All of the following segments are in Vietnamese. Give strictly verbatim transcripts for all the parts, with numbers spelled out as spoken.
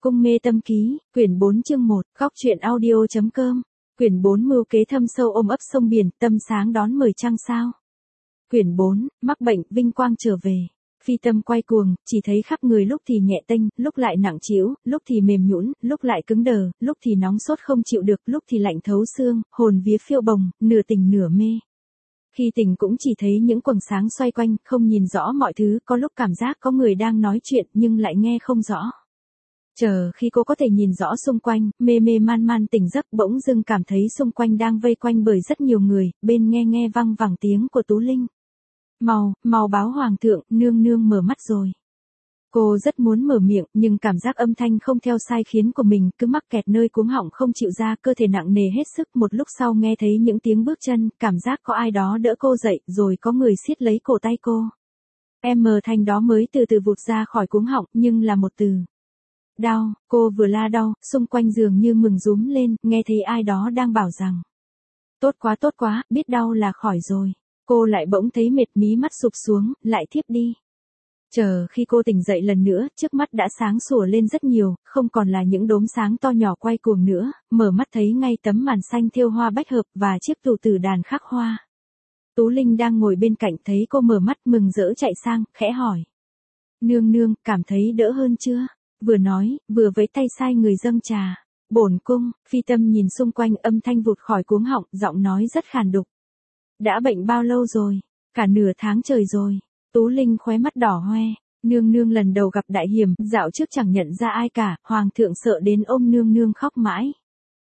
Cung mê tâm ký, quyển bốn chương một, góc truyện audio.com, quyển bốn mưu kế thâm sâu ôm ấp sông biển, tâm sáng đón mời trăng sao. Quyển bốn, mắc bệnh, vinh quang trở về. Phi tâm quay cuồng, chỉ thấy khắp người lúc thì nhẹ tênh, lúc lại nặng trĩu, lúc thì mềm nhũn, lúc lại cứng đờ, lúc thì nóng sốt không chịu được, lúc thì lạnh thấu xương, hồn vía phiêu bồng, nửa tỉnh nửa mê. Khi tỉnh cũng chỉ thấy những quầng sáng xoay quanh, không nhìn rõ mọi thứ, có lúc cảm giác có người đang nói chuyện nhưng lại nghe không rõ. Chờ khi cô có thể nhìn rõ xung quanh, mê mê man man tỉnh giấc bỗng dưng cảm thấy xung quanh đang vây quanh bởi rất nhiều người, bên nghe nghe văng vẳng tiếng của Tú Linh. Mau, mau báo hoàng thượng, nương nương mở mắt rồi. Cô rất muốn mở miệng, nhưng cảm giác âm thanh không theo sai khiến của mình, cứ mắc kẹt nơi cuống họng không chịu ra, cơ thể nặng nề hết sức. Một lúc sau nghe thấy những tiếng bước chân, cảm giác có ai đó đỡ cô dậy, rồi có người siết lấy cổ tay cô. Em mờ thanh đó mới từ từ vụt ra khỏi cuống họng, nhưng là một từ. Đau, cô vừa la đau, xung quanh giường như mừng rúm lên, nghe thấy ai đó đang bảo rằng. Tốt quá tốt quá, biết đau là khỏi rồi. Cô lại bỗng thấy mệt, mí mắt sụp xuống, lại thiếp đi. Chờ khi cô tỉnh dậy lần nữa, trước mắt đã sáng sủa lên rất nhiều, không còn là những đốm sáng to nhỏ quay cuồng nữa, mở mắt thấy ngay tấm màn xanh thêu hoa bách hợp và chiếc tủ tử đàn khắc hoa. Tú Linh đang ngồi bên cạnh thấy cô mở mắt mừng rỡ chạy sang, khẽ hỏi. Nương nương, cảm thấy đỡ hơn chưa? Vừa nói, vừa với tay sai người dâng trà. Bổn cung, Phi tâm nhìn xung quanh âm thanh vụt khỏi cuống họng, giọng nói rất khàn đục. Đã bệnh bao lâu rồi? Cả nửa tháng trời rồi. Tú Linh khóe mắt đỏ hoe. Nương nương lần đầu gặp đại hiểm, dạo trước chẳng nhận ra ai cả, hoàng thượng sợ đến ôm nương nương khóc mãi.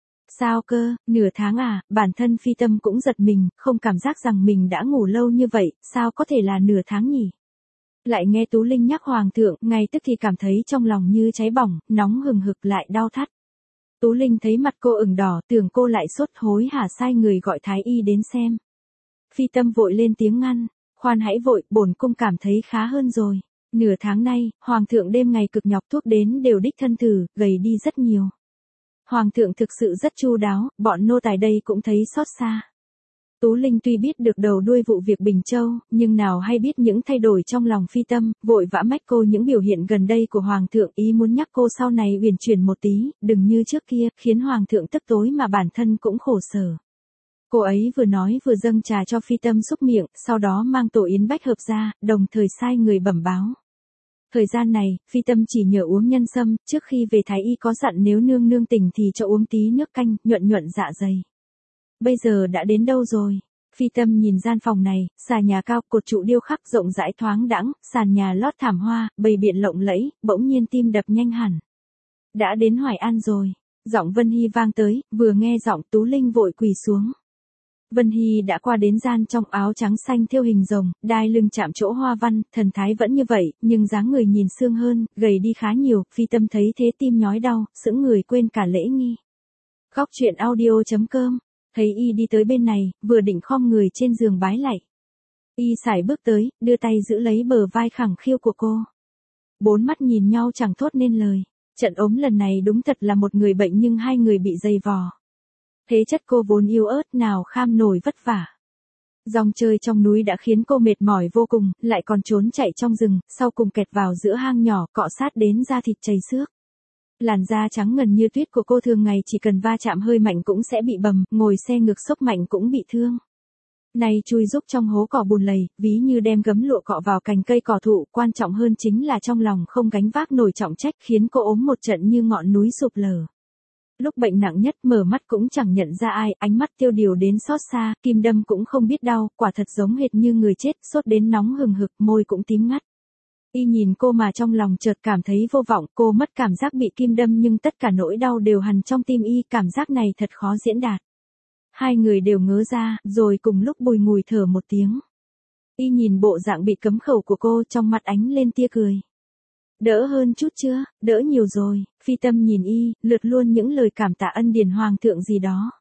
Sao cơ, nửa tháng à, bản thân Phi tâm cũng giật mình, không cảm giác rằng mình đã ngủ lâu như vậy, sao có thể là nửa tháng nhỉ? Lại nghe Tú Linh nhắc hoàng thượng, ngay tức thì cảm thấy trong lòng như cháy bỏng, nóng hừng hực lại đau thắt. Tú Linh thấy mặt cô ửng đỏ, tưởng cô lại sốt, hối hả sai người gọi thái y đến xem. Phi tâm vội lên tiếng ngăn, khoan hãy vội, bổn cung cảm thấy khá hơn rồi. Nửa tháng nay, hoàng thượng đêm ngày cực nhọc thuốc đến đều đích thân thử, gầy đi rất nhiều. Hoàng thượng thực sự rất chu đáo, bọn nô tài đây cũng thấy xót xa. Tú Linh tuy biết được đầu đuôi vụ việc Bình Châu, nhưng nào hay biết những thay đổi trong lòng Phi tâm, vội vã mách cô những biểu hiện gần đây của hoàng thượng, ý muốn nhắc cô sau này uyển chuyển một tí, đừng như trước kia, khiến hoàng thượng tức tối mà bản thân cũng khổ sở. Cô ấy vừa nói vừa dâng trà cho Phi tâm xúc miệng, sau đó mang tổ yến bách hợp ra, đồng thời sai người bẩm báo. Thời gian này, Phi tâm chỉ nhờ uống nhân sâm, trước khi về thái y có dặn nếu nương nương tỉnh thì cho uống tí nước canh, nhuận nhuận dạ dày. Bây giờ đã đến đâu rồi? Phi tâm nhìn gian phòng này, xà nhà cao, cột trụ điêu khắc rộng rãi thoáng đãng, sàn nhà lót thảm hoa, bầy biện lộng lẫy, bỗng nhiên tim đập nhanh hẳn. Đã đến Hoài An rồi. Giọng Vân Hy vang tới, vừa nghe giọng Tú Linh vội quỳ xuống. Vân Hy đã qua đến gian trong áo trắng xanh thêu hình rồng, đai lưng chạm chỗ hoa văn, thần thái vẫn như vậy, nhưng dáng người nhìn xương hơn, gầy đi khá nhiều. Phi tâm thấy thế tim nhói đau, sững người quên cả lễ nghi. Góc truyện audio.com. Thấy y đi tới bên này, vừa định khom người trên giường bái lạy. Y sải bước tới, đưa tay giữ lấy bờ vai khẳng khiu của cô. Bốn mắt nhìn nhau chẳng thốt nên lời. Trận ốm lần này đúng thật là một người bệnh nhưng hai người bị dày vò. Thế chất cô vốn yếu ớt nào kham nổi vất vả. Dòng chơi trong núi đã khiến cô mệt mỏi vô cùng, lại còn trốn chạy trong rừng, sau cùng kẹt vào giữa hang nhỏ, cọ sát đến da thịt chảy xước. Làn da trắng ngần như tuyết của cô thường ngày chỉ cần va chạm hơi mạnh cũng sẽ bị bầm, ngồi xe ngược xốc mạnh cũng bị thương. Nay chui rúc trong hố cỏ bùn lầy, ví như đem gấm lụa cọ vào cành cây cỏ thụ, quan trọng hơn chính là trong lòng không gánh vác nổi trọng trách, khiến cô ốm một trận như ngọn núi sụp lở. Lúc bệnh nặng nhất mở mắt cũng chẳng nhận ra ai, ánh mắt tiêu điều đến xót xa, kim đâm cũng không biết đau, quả thật giống hệt như người chết, sốt đến nóng hừng hực, môi cũng tím ngắt. Y nhìn cô mà trong lòng chợt cảm thấy vô vọng, cô mất cảm giác bị kim đâm nhưng tất cả nỗi đau đều hằn trong tim y, cảm giác này thật khó diễn đạt. Hai người đều ngớ ra, rồi cùng lúc bùi ngùi thở một tiếng. Y nhìn bộ dạng bị cấm khẩu của cô, trong mặt ánh lên tia cười. Đỡ hơn chút chưa? Đỡ nhiều rồi. Phi tâm nhìn y, lượt luôn những lời cảm tạ ân điển hoàng thượng gì đó.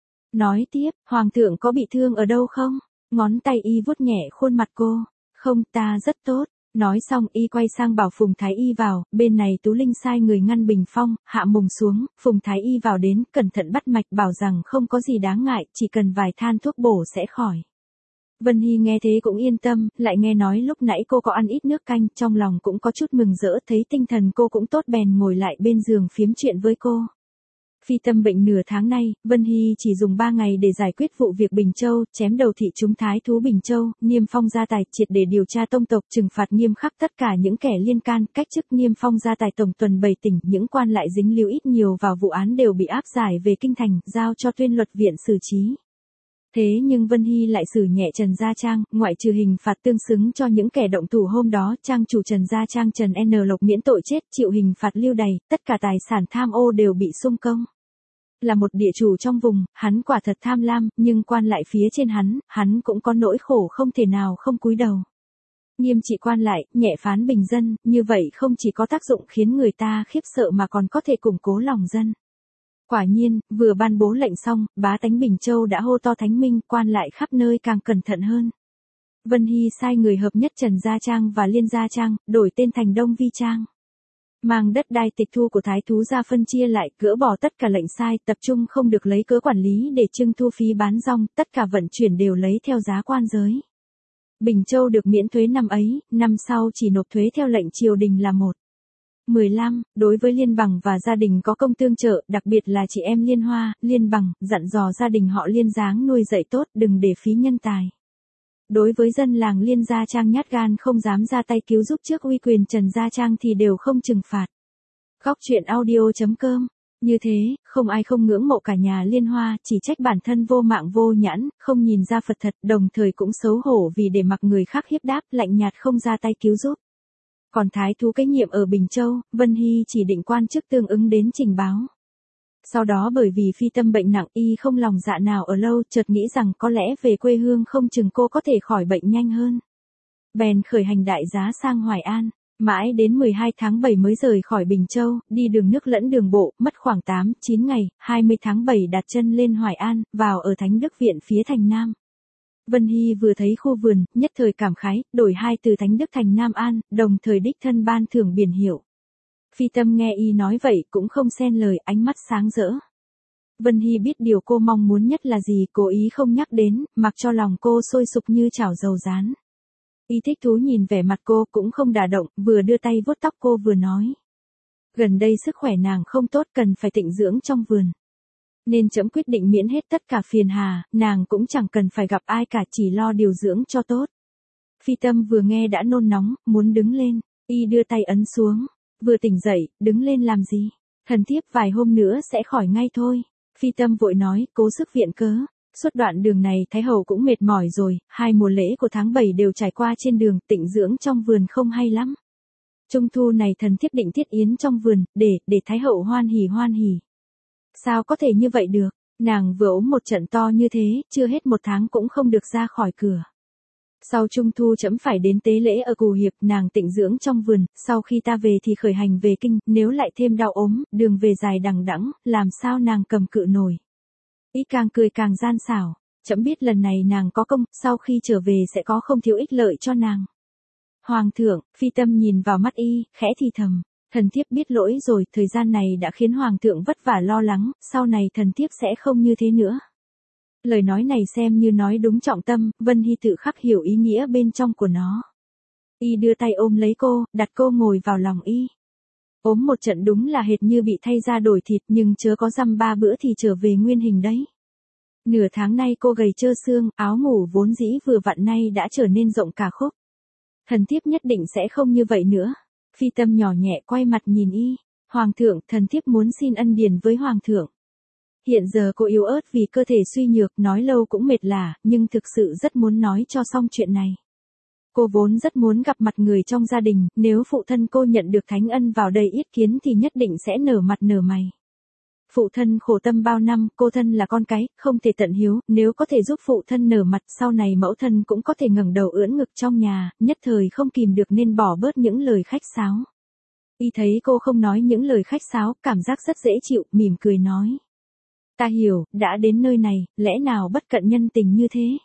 Nói tiếp, hoàng thượng có bị thương ở đâu không? Ngón tay y vuốt nhẹ khuôn mặt cô. Không, ta rất tốt. Nói xong y quay sang bảo Phùng Thái Y vào, bên này Tú Linh sai người ngăn bình phong, hạ mùng xuống, Phùng Thái Y vào đến, cẩn thận bắt mạch bảo rằng không có gì đáng ngại, chỉ cần vài than thuốc bổ sẽ khỏi. Vân Hy nghe thế cũng yên tâm, lại nghe nói lúc nãy cô có ăn ít nước canh, trong lòng cũng có chút mừng rỡ, thấy tinh thần cô cũng tốt bèn ngồi lại bên giường phiếm chuyện với cô. Phi Tâm bệnh nửa tháng nay, Vân Hy chỉ dùng ba ngày để giải quyết vụ việc Bình Châu, chém đầu thị chúng thái thú Bình Châu, niêm phong gia tài, triệt để điều tra tông tộc, trừng phạt nghiêm khắc tất cả những kẻ liên can, cách chức niêm phong gia tài tổng tuần bảy tỉnh, những quan lại dính líu ít nhiều vào vụ án đều bị áp giải về kinh thành, giao cho Tuyên Luật viện xử trí. Thế nhưng Vân Hy lại xử nhẹ Trần Gia Trang, ngoại trừ hình phạt tương xứng cho những kẻ động thủ hôm đó, trang chủ Trần Gia Trang Trần N Lộc miễn tội chết, chịu hình phạt lưu đày, tất cả tài sản tham ô đều bị xung công. Là một địa chủ trong vùng, hắn quả thật tham lam, nhưng quan lại phía trên hắn, hắn cũng có nỗi khổ không thể nào không cúi đầu. Nghiêm trị quan lại, nhẹ phán bình dân, như vậy không chỉ có tác dụng khiến người ta khiếp sợ mà còn có thể củng cố lòng dân. Quả nhiên, vừa ban bố lệnh xong, bá tánh Bình Châu đã hô to thánh minh, quan lại khắp nơi càng cẩn thận hơn. Vân Hy sai người hợp nhất Trần Gia Trang và Liên Gia Trang, đổi tên thành Đông Vi Trang. Mang đất đai tịch thu của thái thú ra phân chia lại, gỡ bỏ tất cả lệnh sai, tập trung không được lấy cớ quản lý để trưng thu phí bán rong, tất cả vận chuyển đều lấy theo giá quan giới. Bình Châu được miễn thuế năm ấy, năm sau chỉ nộp thuế theo lệnh triều đình là một. mười lăm. Đối với Liên Bằng và gia đình có công tương trợ, đặc biệt là chị em Liên Hoa, Liên Bằng, dặn dò gia đình họ Liên dáng nuôi dạy tốt, đừng để phí nhân tài. Đối với dân làng Liên Gia Trang nhát gan không dám ra tay cứu giúp trước uy quyền Trần Gia Trang thì đều không trừng phạt. Góc truyện audio chấm com. Như thế, không ai không ngưỡng mộ cả nhà Liên Hoa, chỉ trách bản thân vô mạng vô nhãn, không nhìn ra Phật thật, đồng thời cũng xấu hổ vì để mặc người khác hiếp đáp, lạnh nhạt không ra tay cứu giúp. Còn thái thú kế nhiệm ở Bình Châu, Vân Hy chỉ định quan chức tương ứng đến trình báo. Sau đó bởi vì Phi Tâm bệnh nặng, y không lòng dạ nào ở lâu, chợt nghĩ rằng có lẽ về quê hương không chừng cô có thể khỏi bệnh nhanh hơn. Bèn khởi hành đại giá sang Hoài An, mãi đến mười hai tháng bảy mới rời khỏi Bình Châu, đi đường nước lẫn đường bộ, mất khoảng tám, chín ngày, hai mươi tháng bảy đặt chân lên Hoài An, vào ở Thánh Đức Viện phía thành Nam. Vân Hy vừa thấy khu vườn, nhất thời cảm khái, đổi hai từ Thánh Đức thành Nam An, đồng thời đích thân ban thưởng biển hiệu. Phi Tâm nghe y nói vậy cũng không xen lời, ánh mắt sáng rỡ. Vân Hy biết điều cô mong muốn nhất là gì, cố ý không nhắc đến, mặc cho lòng cô sôi sục như chảo dầu rán. Y thích thú nhìn vẻ mặt cô cũng không đả động, vừa đưa tay vuốt tóc cô vừa nói. Gần đây sức khỏe nàng không tốt, cần phải tịnh dưỡng trong vườn. Nên trẫm quyết định miễn hết tất cả phiền hà, nàng cũng chẳng cần phải gặp ai cả, chỉ lo điều dưỡng cho tốt. Phi Tâm vừa nghe đã nôn nóng, muốn đứng lên, y đưa tay ấn xuống. Vừa tỉnh dậy, đứng lên làm gì? Thần thiếp vài hôm nữa sẽ khỏi ngay thôi. Phi Tâm vội nói, cố sức viện cớ. Suốt đoạn đường này Thái Hậu cũng mệt mỏi rồi, hai mùa lễ của tháng bảy đều trải qua trên đường, tịnh dưỡng trong vườn không hay lắm. Trung thu này thần thiếp định thiết yến trong vườn, để, để Thái Hậu hoan hỉ hoan hỉ. Sao có thể như vậy được, nàng vừa ốm một trận to như thế, chưa hết một tháng cũng không được ra khỏi cửa. Sau Trung thu trẫm phải đến tế lễ ở Cù Hiệp, nàng tịnh dưỡng trong vườn, sau khi ta về thì khởi hành về kinh, nếu lại thêm đau ốm, đường về dài đằng đẵng, làm sao nàng cầm cự nổi. Ý càng cười càng gian xảo, trẫm biết lần này nàng có công, sau khi trở về sẽ có không thiếu ích lợi cho nàng. Hoàng thượng, Phi Tâm nhìn vào mắt y, khẽ thì thầm, thần thiếp biết lỗi rồi, thời gian này đã khiến hoàng thượng vất vả lo lắng, sau này thần thiếp sẽ không như thế nữa. Lời nói này xem như nói đúng trọng tâm, Vân Hy tự khắc hiểu ý nghĩa bên trong của nó. Y đưa tay ôm lấy cô, đặt cô ngồi vào lòng y. Ốm một trận đúng là hệt như bị thay da đổi thịt, nhưng chớ có dăm ba bữa thì trở về nguyên hình đấy. Nửa tháng nay cô gầy trơ xương, áo ngủ vốn dĩ vừa vặn nay đã trở nên rộng cả khúc. Thần thiếp nhất định sẽ không như vậy nữa. Phi Tâm nhỏ nhẹ quay mặt nhìn y. Hoàng thượng, thần thiếp muốn xin ân điển với hoàng thượng. Hiện giờ cô yếu ớt vì cơ thể suy nhược, nói lâu cũng mệt lả, nhưng thực sự rất muốn nói cho xong chuyện này. Cô vốn rất muốn gặp mặt người trong gia đình, nếu phụ thân cô nhận được thánh ân vào đây yết kiến thì nhất định sẽ nở mặt nở mày. Phụ thân khổ tâm bao năm, cô thân là con cái, không thể tận hiếu, nếu có thể giúp phụ thân nở mặt, sau này mẫu thân cũng có thể ngẩng đầu ưỡn ngực trong nhà, nhất thời không kìm được nên bỏ bớt những lời khách sáo. Y thấy cô không nói những lời khách sáo, cảm giác rất dễ chịu, mỉm cười nói. Ta hiểu, đã đến nơi này, lẽ nào bất cận nhân tình như thế?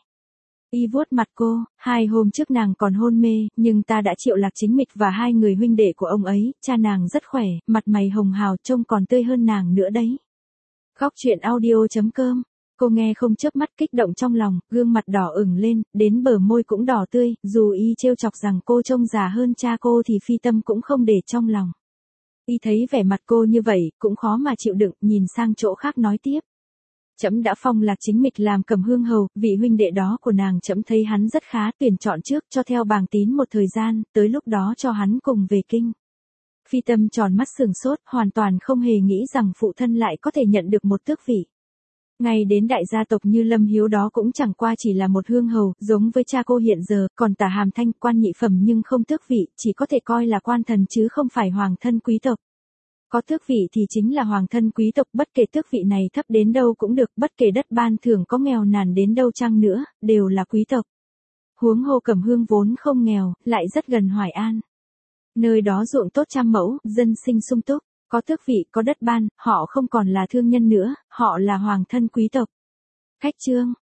Y vuốt mặt cô, hai hôm trước nàng còn hôn mê, nhưng ta đã triệu Lạc Chính Mịch và hai người huynh đệ của ông ấy, cha nàng rất khỏe, mặt mày hồng hào trông còn tươi hơn nàng nữa đấy. Góc truyện audio chấm com Cô nghe không chớp mắt, kích động trong lòng, gương mặt đỏ ửng lên, đến bờ môi cũng đỏ tươi, dù y trêu chọc rằng cô trông già hơn cha cô thì Phi Tâm cũng không để trong lòng. Y thấy vẻ mặt cô như vậy, cũng khó mà chịu đựng, nhìn sang chỗ khác nói tiếp. Trẫm đã phong Lạc Chính Mịch làm Cẩm Hương hầu, vị huynh đệ đó của nàng trẫm thấy hắn rất khá, tuyển chọn trước cho theo Bàng Tín một thời gian, tới lúc đó cho hắn cùng về kinh. Phi Tâm tròn mắt sừng sốt, hoàn toàn không hề nghĩ rằng phụ thân lại có thể nhận được một tước vị. Ngay đến đại gia tộc như Lâm Hiếu đó cũng chẳng qua chỉ là một hương hầu, giống với cha cô hiện giờ, còn Tả Hàm Thanh quan nhị phẩm nhưng không tước vị, chỉ có thể coi là quan thần chứ không phải hoàng thân quý tộc. Có tước vị thì chính là hoàng thân quý tộc, bất kể tước vị này thấp đến đâu cũng được, bất kể đất ban thưởng có nghèo nàn đến đâu chăng nữa, đều là quý tộc. Huống hồ Cẩm Hương vốn không nghèo, lại rất gần Hoài An. Nơi đó ruộng tốt trăm mẫu, dân sinh sung túc, có tước vị, có đất ban, họ không còn là thương nhân nữa, họ là hoàng thân quý tộc. Khách chương